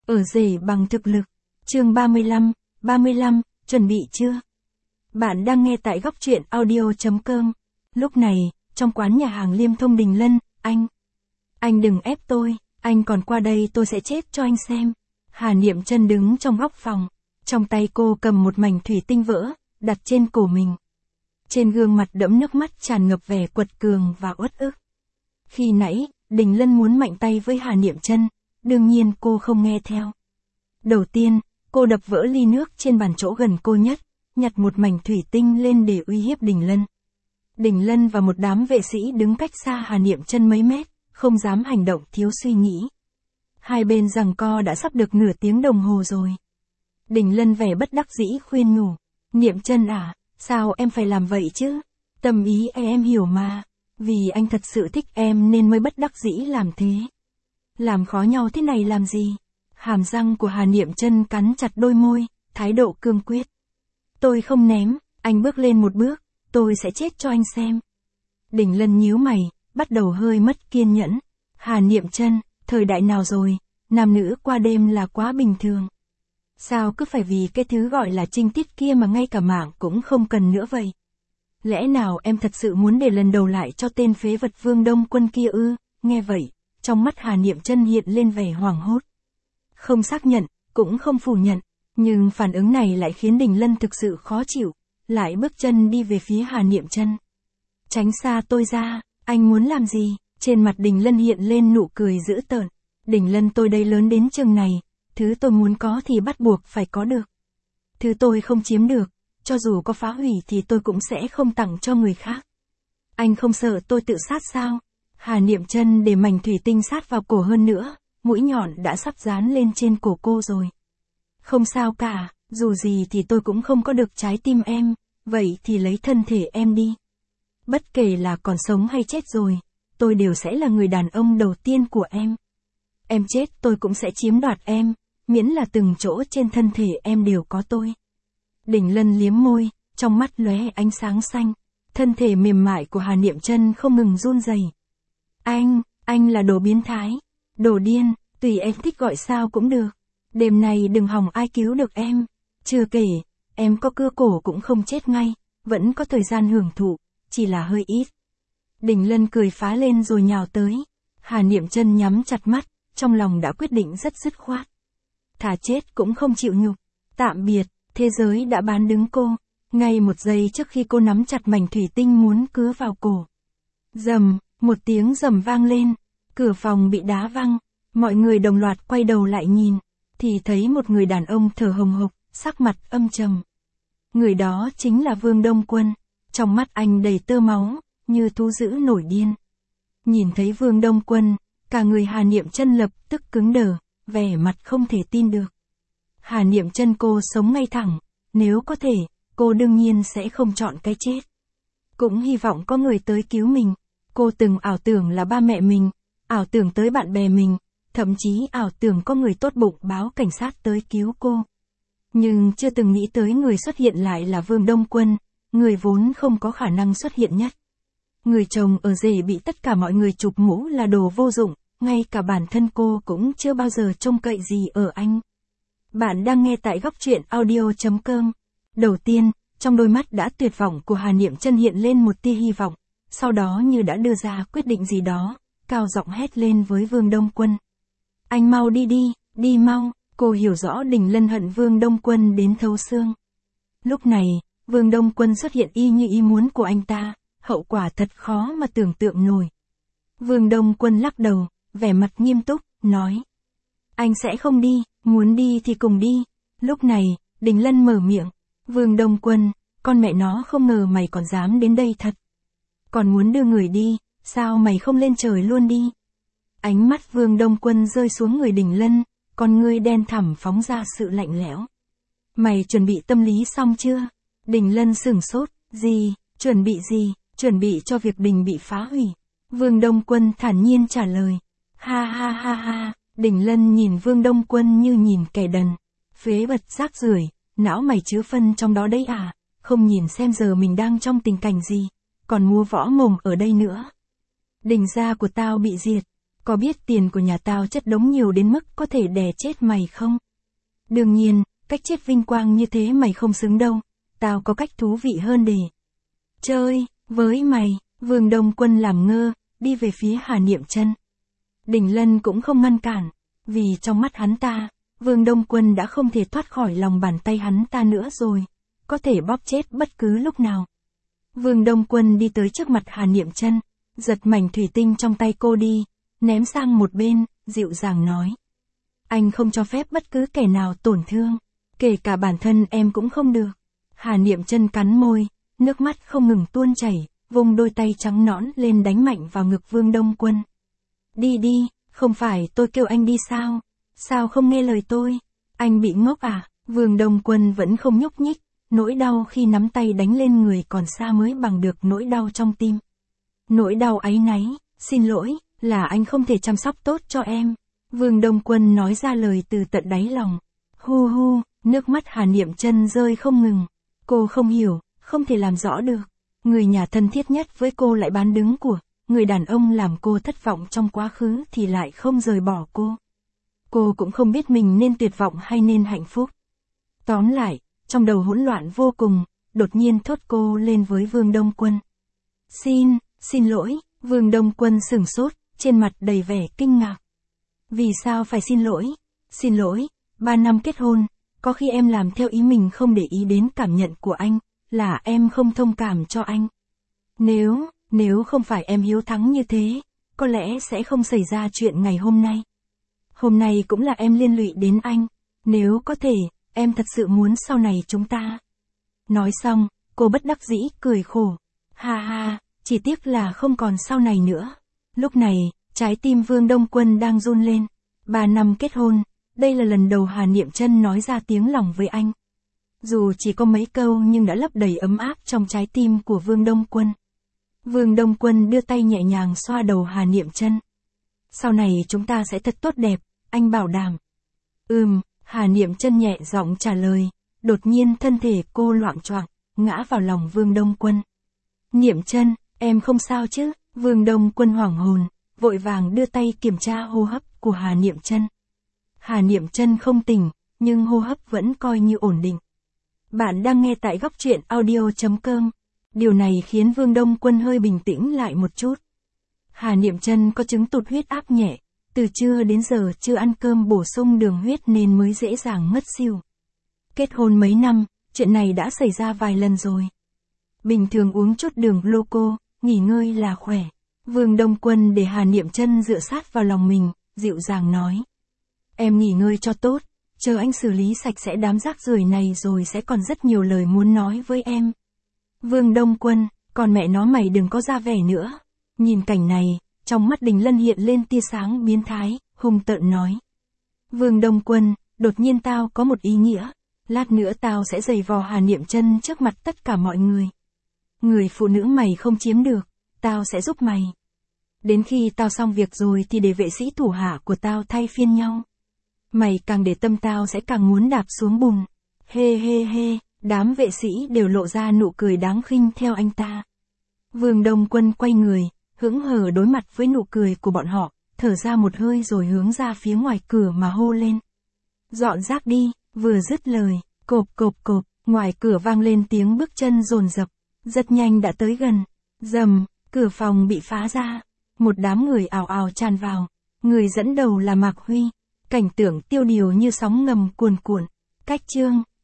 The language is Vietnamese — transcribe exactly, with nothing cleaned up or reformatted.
Ở rể bằng thực lực. Chương ba mươi lăm, ba mươi lăm, chuẩn bị chưa? Bạn đang nghe tại góc truyện audio chấm com. Lúc này, trong quán nhà hàng Liêm Thông Đình Lân, anh. Anh đừng ép tôi, anh còn qua đây tôi sẽ chết cho anh xem. Hà Niệm Chân đứng trong góc phòng. Trong tay cô cầm một mảnh thủy tinh vỡ, đặt trên cổ mình. Trên gương mặt đẫm nước mắt tràn ngập vẻ quật cường và uất ức. Khi nãy, Đình Lân muốn mạnh tay với Hà Niệm Chân, đương nhiên cô không nghe theo. Đầu tiên, cô đập vỡ ly nước trên bàn chỗ gần cô nhất, nhặt một mảnh thủy tinh lên để uy hiếp Đình Lân. Đình Lân và một đám vệ sĩ đứng cách xa Hà Niệm Chân mấy mét, không dám hành động thiếu suy nghĩ. Hai bên giằng co đã sắp được nửa tiếng đồng hồ rồi. Đình Lân vẻ bất đắc dĩ khuyên nhủ, Niệm Chân à, sao em phải làm vậy chứ? Tâm ý em hiểu mà, vì anh thật sự thích em nên mới bất đắc dĩ làm thế. Làm khó nhau thế này làm gì? Hàm răng của Hà Niệm Chân cắn chặt đôi môi, thái độ cương quyết. Tôi không ném, anh bước lên một bước, tôi sẽ chết cho anh xem. Đình Lân nhíu mày, bắt đầu hơi mất kiên nhẫn. Hà Niệm Chân, thời đại nào rồi, nam nữ qua đêm là quá bình thường. Sao cứ phải vì cái thứ gọi là trinh tiết kia mà ngay cả mạng cũng không cần nữa vậy? Lẽ nào em thật sự muốn để lần đầu lại cho tên phế vật Vương Đông Quân kia ư? Nghe vậy, trong mắt Hà Niệm Chân hiện lên vẻ hoảng hốt. Không xác nhận, cũng không phủ nhận, nhưng phản ứng này lại khiến Đình Lân thực sự khó chịu, lại bước chân đi về phía Hà Niệm Chân. Tránh xa tôi ra, anh muốn làm gì? Trên mặt Đình Lân hiện lên nụ cười dữ tợn. Đình Lân, tôi đây lớn đến chừng này, thứ tôi muốn có thì bắt buộc phải có được. Thứ tôi không chiếm được, cho dù có phá hủy thì tôi cũng sẽ không tặng cho người khác. Anh không sợ tôi tự sát sao? Hà Niệm Chân để mảnh thủy tinh sát vào cổ hơn nữa, mũi nhọn đã sắp dán lên trên cổ cô rồi. Không sao cả, dù gì thì tôi cũng không có được trái tim em, vậy thì lấy thân thể em đi. Bất kể là còn sống hay chết rồi, tôi đều sẽ là người đàn ông đầu tiên của em. Em chết tôi cũng sẽ chiếm đoạt em, miễn là từng chỗ trên thân thể em đều có tôi. Đình Lân liếm môi, trong mắt lóe ánh sáng xanh, thân thể mềm mại của Hà Niệm Chân không ngừng run rẩy. Anh, anh là đồ biến thái, đồ điên, tùy em thích gọi sao cũng được. Đêm này đừng hòng ai cứu được em. Chưa kể, em có cưa cổ cũng không chết ngay, vẫn có thời gian hưởng thụ, chỉ là hơi ít. Đình Lân cười phá lên rồi nhào tới. Hà Niệm Chân nhắm chặt mắt, trong lòng đã quyết định rất dứt khoát. Thà chết cũng không chịu nhục. Tạm biệt, thế giới đã bán đứng cô. Ngay một giây trước khi cô nắm chặt mảnh thủy tinh muốn cứa vào cổ. Rầm, một tiếng rầm vang lên. Cửa phòng bị đá văng. Mọi người đồng loạt quay đầu lại nhìn. Thì thấy một người đàn ông thở hồng hộc, sắc mặt âm trầm. Người đó chính là Vương Đông Quân. Trong mắt anh đầy tơ máu, như thú dữ nổi điên. Nhìn thấy Vương Đông Quân, cả người Hà Niệm Chân lập tức cứng đờ, vẻ mặt không thể tin được. Hà Niệm Chân, cô sống ngay thẳng, nếu có thể, cô đương nhiên sẽ không chọn cái chết. Cũng hy vọng có người tới cứu mình. Cô từng ảo tưởng là ba mẹ mình, ảo tưởng tới bạn bè mình, thậm chí ảo tưởng có người tốt bụng báo cảnh sát tới cứu cô. Nhưng chưa từng nghĩ tới người xuất hiện lại là Vương Đông Quân, người vốn không có khả năng xuất hiện nhất. Người chồng ở rể bị tất cả mọi người chụp mũ là đồ vô dụng, ngay cả bản thân cô cũng chưa bao giờ trông cậy gì ở anh. Bạn đang nghe tại góc truyện audio chấm com. Đầu tiên, trong đôi mắt đã tuyệt vọng của Hà Niệm Chân hiện lên một tia hy vọng, sau đó như đã đưa ra quyết định gì đó, cao giọng hét lên với Vương Đông Quân. Anh mau đi đi, đi mau. Cô hiểu rõ Đình Lân hận Vương Đông Quân đến thấu xương. Lúc này, Vương Đông Quân xuất hiện y như ý muốn của anh ta, hậu quả thật khó mà tưởng tượng nổi. Vương Đông Quân lắc đầu, vẻ mặt nghiêm túc, nói. Anh sẽ không đi, muốn đi thì cùng đi. Lúc này, Đình Lân mở miệng. Vương Đông Quân, con mẹ nó không ngờ mày còn dám đến đây thật. Còn muốn đưa người đi, sao mày không lên trời luôn đi? Ánh mắt Vương Đông Quân rơi xuống người Đình Lân, con ngươi đen thẳm phóng ra sự lạnh lẽo. Mày chuẩn bị tâm lý xong chưa? Đình Lân sửng sốt, gì, chuẩn bị gì, chuẩn bị cho việc Đình bị phá hủy. Vương Đông Quân thản nhiên trả lời. Ha ha ha ha, Đình Lân nhìn Vương Đông Quân như nhìn kẻ đần. Phế vật rác rưởi, não mày chứa phân trong đó đấy à, không nhìn xem giờ mình đang trong tình cảnh gì, còn mua võ mồm ở đây nữa. Đình gia của tao bị diệt, Có biết tiền của nhà tao chất đống nhiều đến mức có thể đè chết mày không? Đương nhiên, cách chết vinh quang như thế mày không xứng đâu. Tao có cách thú vị hơn để chơi với mày. Vương Đông Quân làm ngơ, đi về phía Hà Niệm Chân. Đình Lân cũng không ngăn cản, vì trong mắt hắn ta, Vương Đông Quân đã không thể thoát khỏi lòng bàn tay hắn ta nữa rồi, có thể bóp chết bất cứ lúc nào. Vương Đông Quân đi tới trước mặt Hà Niệm Chân, giật mảnh thủy tinh trong tay cô đi, ném sang một bên, dịu dàng nói. Anh không cho phép bất cứ kẻ nào tổn thương, kể cả bản thân em cũng không được. Hà Niệm Chân cắn môi, nước mắt không ngừng tuôn chảy, vùng đôi tay trắng nõn lên đánh mạnh vào ngực Vương Đông Quân. Đi đi, không phải tôi kêu anh đi sao? Sao không nghe lời tôi? Anh bị ngốc à? Vương Đông Quân vẫn không nhúc nhích, nỗi đau khi nắm tay đánh lên người còn xa mới bằng được nỗi đau trong tim. Nỗi đau áy náy, xin lỗi, là anh không thể chăm sóc tốt cho em. Vương Đông Quân nói ra lời từ tận đáy lòng. Hu hu, nước mắt Hà Niệm Chân rơi không ngừng. Cô không hiểu, không thể làm rõ được. Người nhà thân thiết nhất với cô lại bán đứng của, người đàn ông làm cô thất vọng trong quá khứ thì lại không rời bỏ cô. Cô cũng không biết mình nên tuyệt vọng hay nên hạnh phúc. Tóm lại, trong đầu hỗn loạn vô cùng, đột nhiên thốt cô lên với Vương Đông Quân. Xin, xin lỗi, Vương Đông Quân sửng sốt, trên mặt đầy vẻ kinh ngạc. Vì sao phải xin lỗi? Xin lỗi, ba năm kết hôn, có khi em làm theo ý mình không để ý đến cảm nhận của anh, là em không thông cảm cho anh. Nếu, nếu không phải em hiếu thắng như thế, có lẽ sẽ không xảy ra chuyện ngày hôm nay. Hôm nay cũng là em liên lụy đến anh, nếu có thể, em thật sự muốn sau này chúng ta. Nói xong, cô bất đắc dĩ cười khổ. Ha ha, chỉ tiếc là không còn sau này nữa. Lúc này, trái tim Vương Đông Quân đang run lên. Ba năm kết hôn, đây là lần đầu Hà Niệm Chân nói ra tiếng lòng với anh. Dù chỉ có mấy câu nhưng đã lấp đầy ấm áp trong trái tim của Vương Đông Quân. Vương Đông Quân đưa tay nhẹ nhàng xoa đầu Hà Niệm Chân. Sau này chúng ta sẽ thật tốt đẹp, anh bảo đảm. Ừm, Hà Niệm Chân nhẹ giọng trả lời, đột nhiên thân thể cô loạng choạng, ngã vào lòng Vương Đông Quân. Niệm Chân, em không sao chứ? Vương Đông Quân hoảng hồn, vội vàng đưa tay kiểm tra hô hấp của Hà Niệm Chân. Hà Niệm Chân không tỉnh, nhưng hô hấp vẫn coi như ổn định. Bạn đang nghe tại góc truyện audio chấm com. Điều này khiến Vương Đông Quân hơi bình tĩnh lại một chút. Hà Niệm Chân có chứng tụt huyết áp nhẹ, từ trưa đến giờ chưa ăn cơm bổ sung đường huyết nên mới dễ dàng ngất xỉu. Kết hôn mấy năm, chuyện này đã xảy ra vài lần rồi. Bình thường uống chút đường gluco, nghỉ ngơi là khỏe. Vương Đông Quân để Hà Niệm Chân dựa sát vào lòng mình, dịu dàng nói. Em nghỉ ngơi cho tốt, chờ anh xử lý sạch sẽ đám rác rưởi này rồi sẽ còn rất nhiều lời muốn nói với em. Vương Đông Quân, còn mẹ nó mày đừng có ra vẻ nữa. Nhìn cảnh này, trong mắt Đình Lân hiện lên tia sáng biến thái, hung tợn nói. Vương Đông Quân, đột nhiên tao có một ý nghĩa, lát nữa tao sẽ giày vò Hà Niệm Chân trước mặt tất cả mọi người. Người phụ nữ mày không chiếm được, tao sẽ giúp mày. Đến khi tao xong việc rồi thì để vệ sĩ thủ hạ của tao thay phiên nhau. Mày càng để tâm tao sẽ càng muốn đạp xuống bùn. Hê hê hê, đám vệ sĩ đều lộ ra nụ cười đáng khinh theo anh ta. Vương Đông Quân quay người, hững hờ đối mặt với nụ cười của bọn họ, thở ra một hơi rồi hướng ra phía ngoài cửa mà hô lên. Dọn rác đi, vừa dứt lời, cộp cộp cộp, ngoài cửa vang lên tiếng bước chân dồn dập, rất nhanh đã tới gần. Rầm, cửa phòng bị phá ra, một đám người ào ào tràn vào, người dẫn đầu là Mạc Huy. Cảnh tượng tiêu điều như sóng ngầm cuồn cuộn. Cách chương